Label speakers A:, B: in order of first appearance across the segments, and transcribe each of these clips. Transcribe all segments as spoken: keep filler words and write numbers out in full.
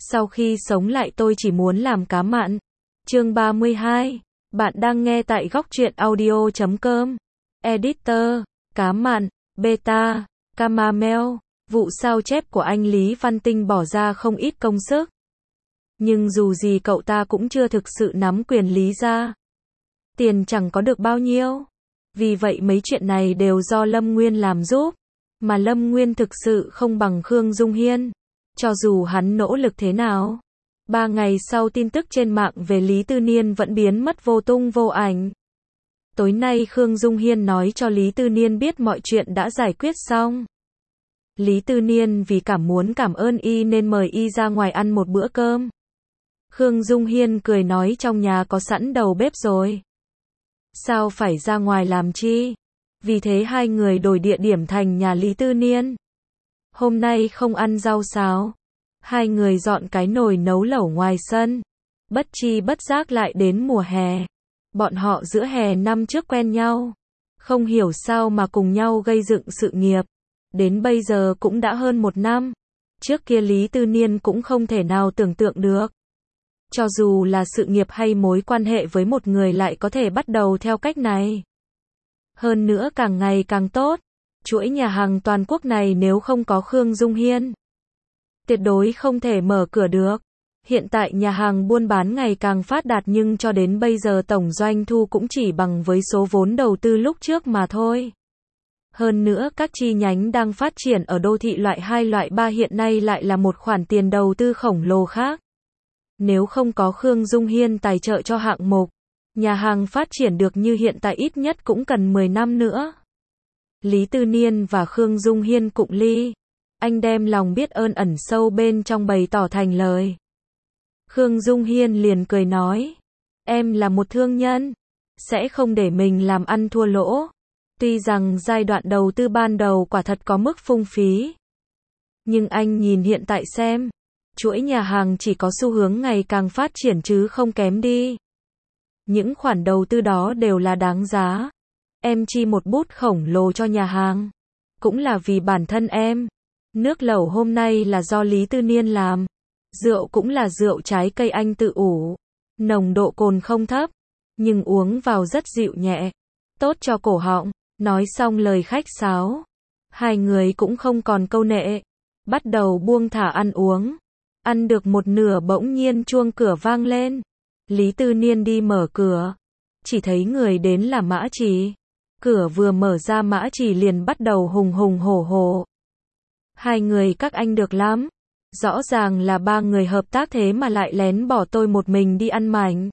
A: Sau khi sống lại tôi chỉ muốn làm cá mặn. Chương ba mươi hai. Bạn đang nghe tại góc truyện audio chấm com. Editor, cá mặn, beta, Camamel. Vụ sao chép của anh Lý Văn Tinh bỏ ra không ít công sức. Nhưng dù gì cậu ta cũng chưa thực sự nắm quyền lý ra. Tiền chẳng có được bao nhiêu. Vì vậy mấy chuyện này đều do Lâm Nguyên làm giúp. Mà Lâm Nguyên thực sự không bằng Khương Dung Hiên. Cho dù hắn nỗ lực thế nào. Ba ngày sau tin tức trên mạng về Lý Tư Niên vẫn biến mất vô tung vô ảnh. Tối nay Khương Dung Hiên nói cho Lý Tư Niên biết mọi chuyện đã giải quyết xong. Lý Tư Niên vì cảm muốn cảm ơn y nên mời y ra ngoài ăn một bữa cơm. Khương Dung Hiên cười nói trong nhà có sẵn đầu bếp rồi. Sao phải ra ngoài làm chi? Vì thế hai người đổi địa điểm thành nhà Lý Tư Niên. Hôm nay không ăn rau xào. Hai người dọn cái nồi nấu lẩu ngoài sân. Bất chi bất giác lại đến mùa hè. Bọn họ giữa hè năm trước quen nhau. Không hiểu sao mà cùng nhau gây dựng sự nghiệp. Đến bây giờ cũng đã hơn một năm. Trước kia Lý Tư Niên cũng không thể nào tưởng tượng được. Cho dù là sự nghiệp hay mối quan hệ với một người lại có thể bắt đầu theo cách này. Hơn nữa càng ngày càng tốt. Chuỗi nhà hàng toàn quốc này nếu không có Khương Dung Hiên, tuyệt đối không thể mở cửa được. Hiện tại nhà hàng buôn bán ngày càng phát đạt nhưng cho đến bây giờ tổng doanh thu cũng chỉ bằng với số vốn đầu tư lúc trước mà thôi. Hơn nữa các chi nhánh đang phát triển ở đô thị loại hai loại ba hiện nay lại là một khoản tiền đầu tư khổng lồ khác. Nếu không có Khương Dung Hiên tài trợ cho hạng mục, nhà hàng phát triển được như hiện tại ít nhất cũng cần mười năm nữa. Lý Tư Niên và Khương Dung Hiên cụng ly. Anh đem lòng biết ơn ẩn sâu bên trong bày tỏ thành lời. Khương Dung Hiên liền cười nói. Em là một thương nhân. Sẽ không để mình làm ăn thua lỗ. Tuy rằng giai đoạn đầu tư ban đầu quả thật có mức phung phí. Nhưng anh nhìn hiện tại xem. Chuỗi nhà hàng chỉ có xu hướng ngày càng phát triển chứ không kém đi. Những khoản đầu tư đó đều là đáng giá. Em chi một bút khổng lồ cho nhà hàng. Cũng là vì bản thân em. Nước lẩu hôm nay là do Lý Tư Niên làm. Rượu cũng là rượu trái cây anh tự ủ. Nồng độ cồn không thấp. Nhưng uống vào rất dịu nhẹ. Tốt cho cổ họng. Nói xong lời khách sáo. Hai người cũng không còn câu nệ. Bắt đầu buông thả ăn uống. Ăn được một nửa bỗng nhiên chuông cửa vang lên. Lý Tư Niên đi mở cửa. Chỉ thấy người đến là Mã Trì. Cửa vừa mở ra Mã Trì liền bắt đầu hùng hùng hổ hổ. Hai người các anh được lắm. Rõ ràng là ba người hợp tác thế mà lại lén bỏ tôi một mình đi ăn mảnh.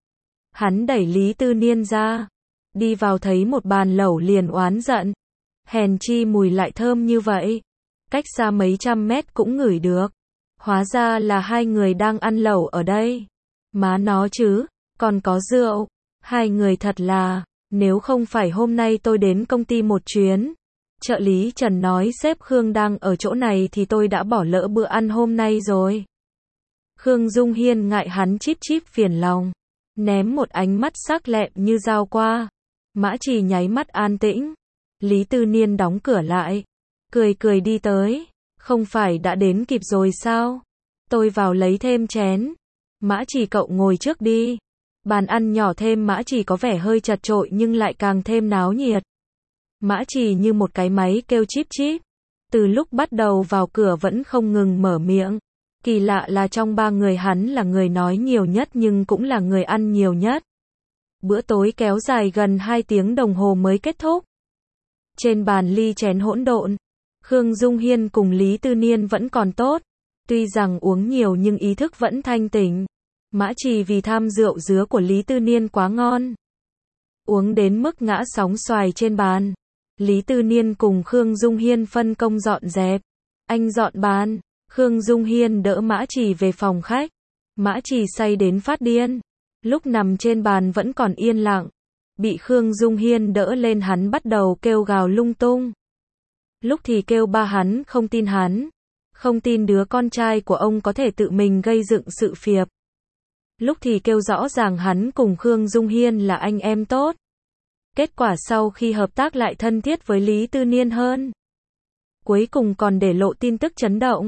A: Hắn đẩy Lý Tư Niên ra. Đi vào thấy một bàn lẩu liền oán giận. Hèn chi mùi lại thơm như vậy. Cách xa mấy trăm mét cũng ngửi được. Hóa ra là hai người đang ăn lẩu ở đây. Má nó chứ, còn có rượu. Hai người thật là, nếu không phải hôm nay tôi đến công ty một chuyến. Trợ lý Trần nói sếp Khương đang ở chỗ này thì tôi đã bỏ lỡ bữa ăn hôm nay rồi. Khương Dung Hiên ngại hắn chíp chíp phiền lòng. Ném một ánh mắt sắc lẹm như dao qua. Mã Trì nháy mắt an tĩnh. Lý Tư Niên đóng cửa lại. Cười cười đi tới. Không phải đã đến kịp rồi sao? Tôi vào lấy thêm chén. Mã Trì cậu ngồi trước đi. Bàn ăn nhỏ thêm Mã Trì có vẻ hơi chật chội nhưng lại càng thêm náo nhiệt. Mã Trì như một cái máy kêu chíp chíp. Từ lúc bắt đầu vào cửa vẫn không ngừng mở miệng. Kỳ lạ là trong ba người hắn là người nói nhiều nhất nhưng cũng là người ăn nhiều nhất. Bữa tối kéo dài gần hai tiếng đồng hồ mới kết thúc. Trên bàn ly chén hỗn độn. Khương Dung Hiên cùng Lý Tư Niên vẫn còn tốt. Tuy rằng uống nhiều nhưng ý thức vẫn thanh tỉnh. Mã Trì vì tham rượu dứa của Lý Tư Niên quá ngon. Uống đến mức ngã sóng xoài trên bàn. Lý Tư Niên cùng Khương Dung Hiên phân công dọn dẹp. Anh dọn bàn. Khương Dung Hiên đỡ Mã Trì về phòng khách. Mã Trì say đến phát điên. Lúc nằm trên bàn vẫn còn yên lặng. Bị Khương Dung Hiên đỡ lên hắn bắt đầu kêu gào lung tung. Lúc thì kêu ba hắn không tin hắn. Không tin đứa con trai của ông có thể tự mình gây dựng sự phiệp. Lúc thì kêu rõ ràng hắn cùng Khương Dung Hiên là anh em tốt. Kết quả sau khi hợp tác lại thân thiết với Lý Tư Niên hơn. Cuối cùng còn để lộ tin tức chấn động.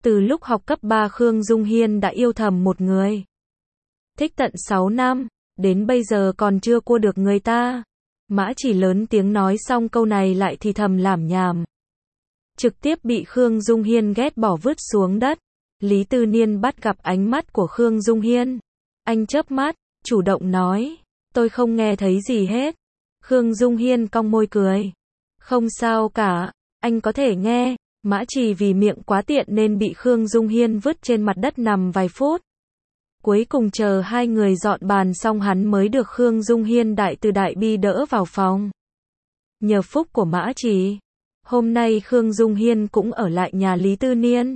A: Từ lúc học cấp ba Khương Dung Hiên đã yêu thầm một người. Thích tận sáu năm, đến bây giờ còn chưa cua được người ta. Mã Chỉ lớn tiếng nói xong câu này lại thì thầm lảm nhảm. Trực tiếp bị Khương Dung Hiên ghét bỏ vứt xuống đất. Lý Tư Niên bắt gặp ánh mắt của Khương Dung Hiên. Anh chớp mắt, chủ động nói. Tôi không nghe thấy gì hết. Khương Dung Hiên cong môi cười. Không sao cả, anh có thể nghe. Mã Chỉ vì miệng quá tiện nên bị Khương Dung Hiên vứt trên mặt đất nằm vài phút. Cuối cùng chờ hai người dọn bàn xong hắn mới được Khương Dung Hiên đại từ đại bi đỡ vào phòng. Nhờ phúc của Mã Chỉ, hôm nay Khương Dung Hiên cũng ở lại nhà Lý Tư Niên.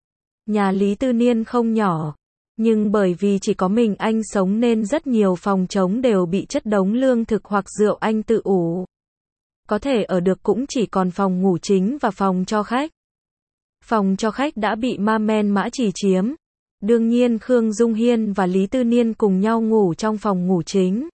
A: Nhà Lý Tư Niên không nhỏ, nhưng bởi vì chỉ có mình anh sống nên rất nhiều phòng trống đều bị chất đống lương thực hoặc rượu anh tự ủ. Có thể ở được cũng chỉ còn phòng ngủ chính và phòng cho khách. Phòng cho khách đã bị ma men Mã Chỉ chiếm. Đương nhiên Khương Dung Hiên và Lý Tư Niên cùng nhau ngủ trong phòng ngủ chính.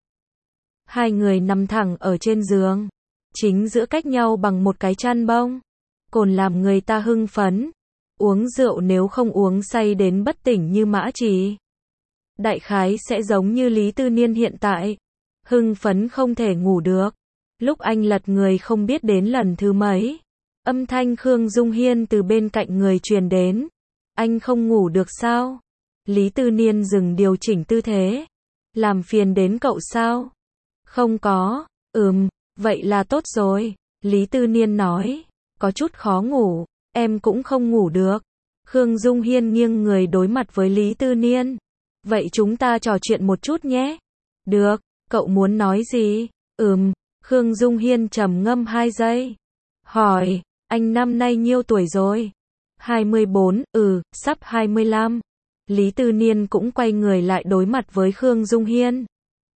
A: Hai người nằm thẳng ở trên giường, chính giữa cách nhau bằng một cái chăn bông. Cồn làm người ta hưng phấn. Uống rượu nếu không uống say đến bất tỉnh như Mã Chỉ, đại khái sẽ giống như Lý Tư Niên hiện tại. Hưng phấn không thể ngủ được. Lúc anh lật người không biết đến lần thứ mấy, âm thanh Khương Dung Hiên từ bên cạnh người truyền đến. Anh không ngủ được sao? Lý Tư Niên dừng điều chỉnh tư thế. Làm phiền đến cậu sao? Không có. Ừm, vậy là tốt rồi. Lý Tư Niên nói. Có chút khó ngủ. Em cũng không ngủ được. Khương Dung Hiên nghiêng người đối mặt với Lý Tư Niên. Vậy chúng ta trò chuyện một chút nhé. Được, cậu muốn nói gì? Ừm, Khương Dung Hiên trầm ngâm hai giây. Hỏi, anh năm nay nhiêu tuổi rồi? hai mươi bốn, ừ, sắp hai mươi lăm. Lý Tư Niên cũng quay người lại đối mặt với Khương Dung Hiên.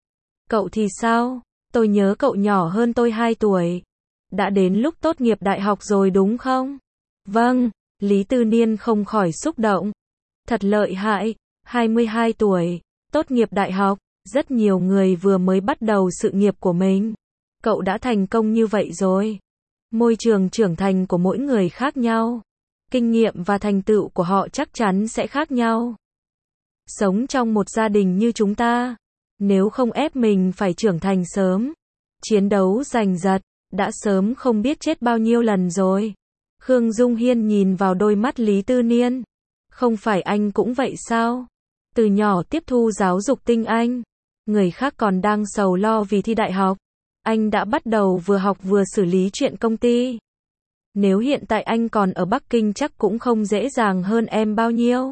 A: Cậu thì sao? Tôi nhớ cậu nhỏ hơn tôi hai tuổi. Đã đến lúc tốt nghiệp đại học rồi đúng không? Vâng, Lý Tư Niên không khỏi xúc động. Thật lợi hại, hai mươi hai tuổi, tốt nghiệp đại học, rất nhiều người vừa mới bắt đầu sự nghiệp của mình. Cậu đã thành công như vậy rồi. Môi trường trưởng thành của mỗi người khác nhau. Kinh nghiệm và thành tựu của họ chắc chắn sẽ khác nhau. Sống trong một gia đình như chúng ta, nếu không ép mình phải trưởng thành sớm, chiến đấu giành giật, đã sớm không biết chết bao nhiêu lần rồi. Khương Dung Hiên nhìn vào đôi mắt Lý Tư Niên. Không phải anh cũng vậy sao? Từ nhỏ tiếp thu giáo dục tinh anh. Người khác còn đang sầu lo vì thi đại học. Anh đã bắt đầu vừa học vừa xử lý chuyện công ty. Nếu hiện tại anh còn ở Bắc Kinh chắc cũng không dễ dàng hơn em bao nhiêu.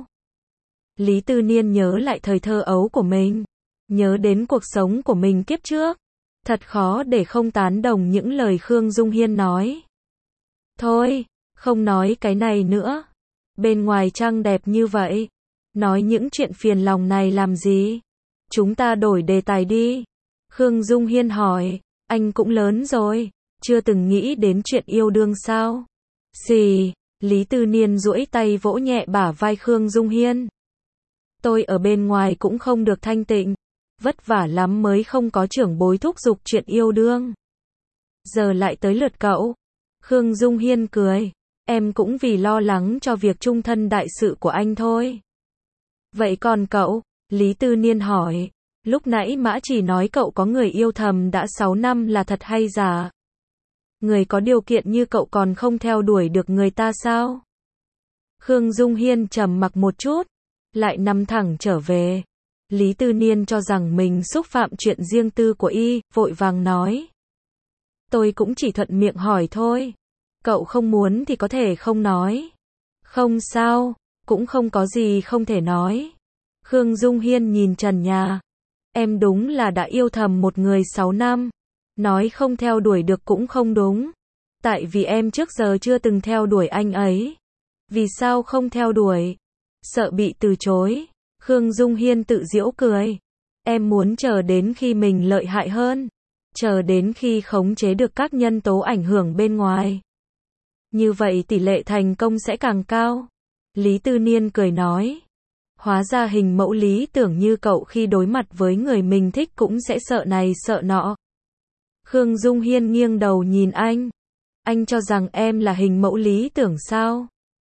A: Lý Tư Niên nhớ lại thời thơ ấu của mình. Nhớ đến cuộc sống của mình kiếp trước. Thật khó để không tán đồng những lời Khương Dung Hiên nói. Thôi, không nói cái này nữa. Bên ngoài trăng đẹp như vậy. Nói những chuyện phiền lòng này làm gì? Chúng ta đổi đề tài đi. Khương Dung Hiên hỏi. Anh cũng lớn rồi. Chưa từng nghĩ đến chuyện yêu đương sao? Xì. Lý Tư Niên duỗi tay vỗ nhẹ bả vai Khương Dung Hiên. Tôi ở bên ngoài cũng không được thanh tịnh. Vất vả lắm mới không có trưởng bối thúc giục chuyện yêu đương. Giờ lại tới lượt cậu. Khương Dung Hiên cười. Em cũng vì lo lắng cho việc chung thân đại sự của anh thôi. Vậy còn cậu? Lý Tư Niên hỏi. Lúc nãy Mã Chỉ nói cậu có người yêu thầm đã sáu năm là thật hay giả? Người có điều kiện như cậu còn không theo đuổi được người ta sao? Khương Dung Hiên trầm mặc một chút, lại nằm thẳng trở về. Lý Tư Niên cho rằng mình xúc phạm chuyện riêng tư của y, vội vàng nói. Tôi cũng chỉ thuận miệng hỏi thôi. Cậu không muốn thì có thể không nói. Không sao, cũng không có gì không thể nói. Khương Dung Hiên nhìn trần nhà. Em đúng là đã yêu thầm một người sáu năm. Nói không theo đuổi được cũng không đúng. Tại vì em trước giờ chưa từng theo đuổi anh ấy. Vì sao không theo đuổi? Sợ bị từ chối. Khương Dung Hiên tự giễu cười. Em muốn chờ đến khi mình lợi hại hơn. Chờ đến khi khống chế được các nhân tố ảnh hưởng bên ngoài. Như vậy tỷ lệ thành công sẽ càng cao. Lý Tư Niên cười nói. Hóa ra hình mẫu lý tưởng như cậu khi đối mặt với người mình thích cũng sẽ sợ này sợ nọ. Khương Dung Hiên nghiêng đầu nhìn anh. Anh cho rằng em là hình mẫu lý tưởng sao?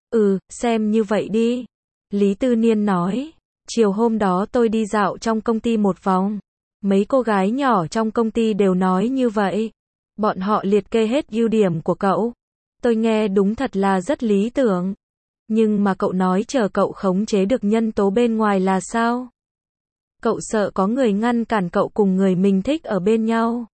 A: Ừ, xem như vậy đi. Lý Tư Niên nói. Chiều hôm đó tôi đi dạo trong công ty một vòng. Mấy cô gái nhỏ trong công ty đều nói như vậy. Bọn họ liệt kê hết ưu điểm của cậu. Tôi nghe đúng thật là rất lý tưởng. Nhưng mà cậu nói chờ cậu khống chế được nhân tố bên ngoài là sao? Cậu sợ có người ngăn cản cậu cùng người mình thích ở bên nhau.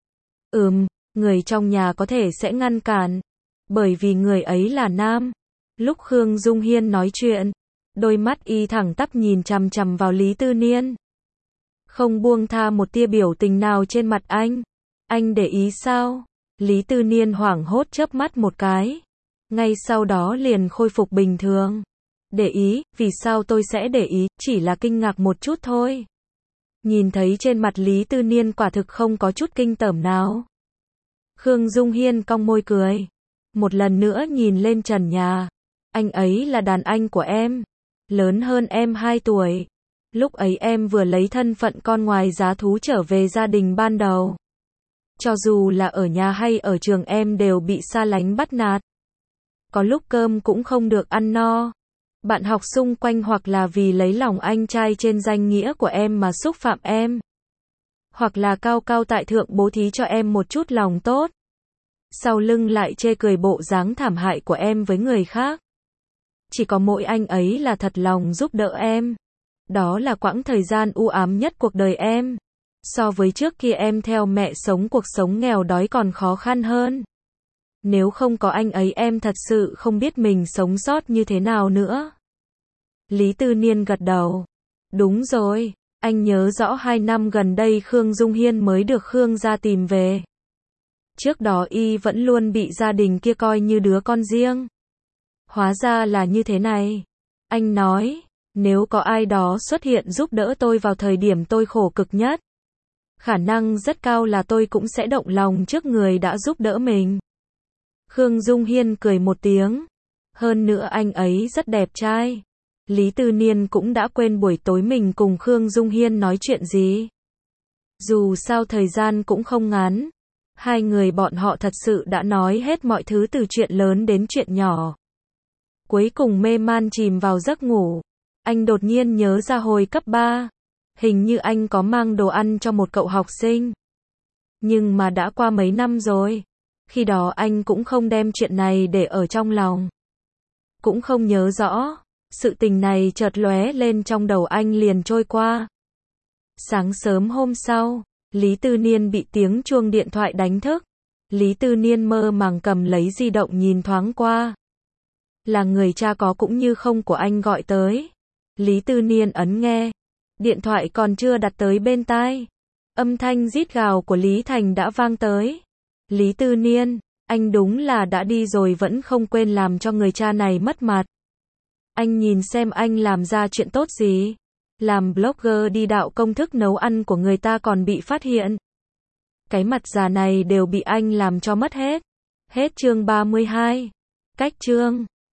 A: Ừm, người trong nhà có thể sẽ ngăn cản. Bởi vì người ấy là nam. Lúc Khương Dung Hiên nói chuyện, đôi mắt y thẳng tắp nhìn chằm chằm vào Lý Tư Niên. Không buông tha một tia biểu tình nào trên mặt anh. Anh để ý sao? Lý Tư Niên hoảng hốt chớp mắt một cái. Ngay sau đó liền khôi phục bình thường. Để ý, vì sao tôi sẽ để ý, chỉ là kinh ngạc một chút thôi. Nhìn thấy trên mặt Lý Tư Niên quả thực không có chút kinh tởm nào. Khương Dung Hiên cong môi cười. Một lần nữa nhìn lên trần nhà. Anh ấy là đàn anh của em. Lớn hơn em hai tuổi. Lúc ấy em vừa lấy thân phận con ngoài giá thú trở về gia đình ban đầu. Cho dù là ở nhà hay ở trường em đều bị xa lánh bắt nạt. Có lúc cơm cũng không được ăn no. Bạn học xung quanh hoặc là vì lấy lòng anh trai trên danh nghĩa của em mà xúc phạm em. Hoặc là cao cao tại thượng bố thí cho em một chút lòng tốt. Sau lưng lại chê cười bộ dáng thảm hại của em với người khác. Chỉ có mỗi anh ấy là thật lòng giúp đỡ em. Đó là quãng thời gian u ám nhất cuộc đời em. So với trước kia em theo mẹ sống cuộc sống nghèo đói còn khó khăn hơn. Nếu không có anh ấy em thật sự không biết mình sống sót như thế nào nữa. Lý Tư Niên gật đầu. Đúng rồi, anh nhớ rõ hai năm gần đây Khương Dung Hiên mới được Khương gia tìm về. Trước đó y vẫn luôn bị gia đình kia coi như đứa con riêng. Hóa ra là như thế này. Anh nói, nếu có ai đó xuất hiện giúp đỡ tôi vào thời điểm tôi khổ cực nhất. Khả năng rất cao là tôi cũng sẽ động lòng trước người đã giúp đỡ mình. Khương Dung Hiên cười một tiếng. Hơn nữa anh ấy rất đẹp trai. Lý Tư Niên cũng đã quên buổi tối mình cùng Khương Dung Hiên nói chuyện gì. Dù sao thời gian cũng không ngắn. Hai người bọn họ thật sự đã nói hết mọi thứ từ chuyện lớn đến chuyện nhỏ. Cuối cùng mê man chìm vào giấc ngủ. Anh đột nhiên nhớ ra hồi cấp ba. Hình như anh có mang đồ ăn cho một cậu học sinh. Nhưng mà đã qua mấy năm rồi. Khi đó anh cũng không đem chuyện này để ở trong lòng. Cũng không nhớ rõ. Sự tình này chợt lóe lên trong đầu anh liền trôi qua. Sáng sớm hôm sau, Lý Tư Niên bị tiếng chuông điện thoại đánh thức. Lý Tư Niên mơ màng cầm lấy di động nhìn thoáng qua. Là người cha có cũng như không của anh gọi tới. Lý Tư Niên ấn nghe. Điện thoại còn chưa đặt tới bên tai. Âm thanh rít gào của Lý Thành đã vang tới. Lý Tư Niên, anh đúng là đã đi rồi vẫn không quên làm cho người cha này mất mặt. Anh nhìn xem anh làm ra chuyện tốt gì. Làm blogger đi đạo công thức nấu ăn của người ta còn bị phát hiện. Cái mặt già này đều bị anh làm cho mất hết. Hết chương ba mươi hai. Cách chương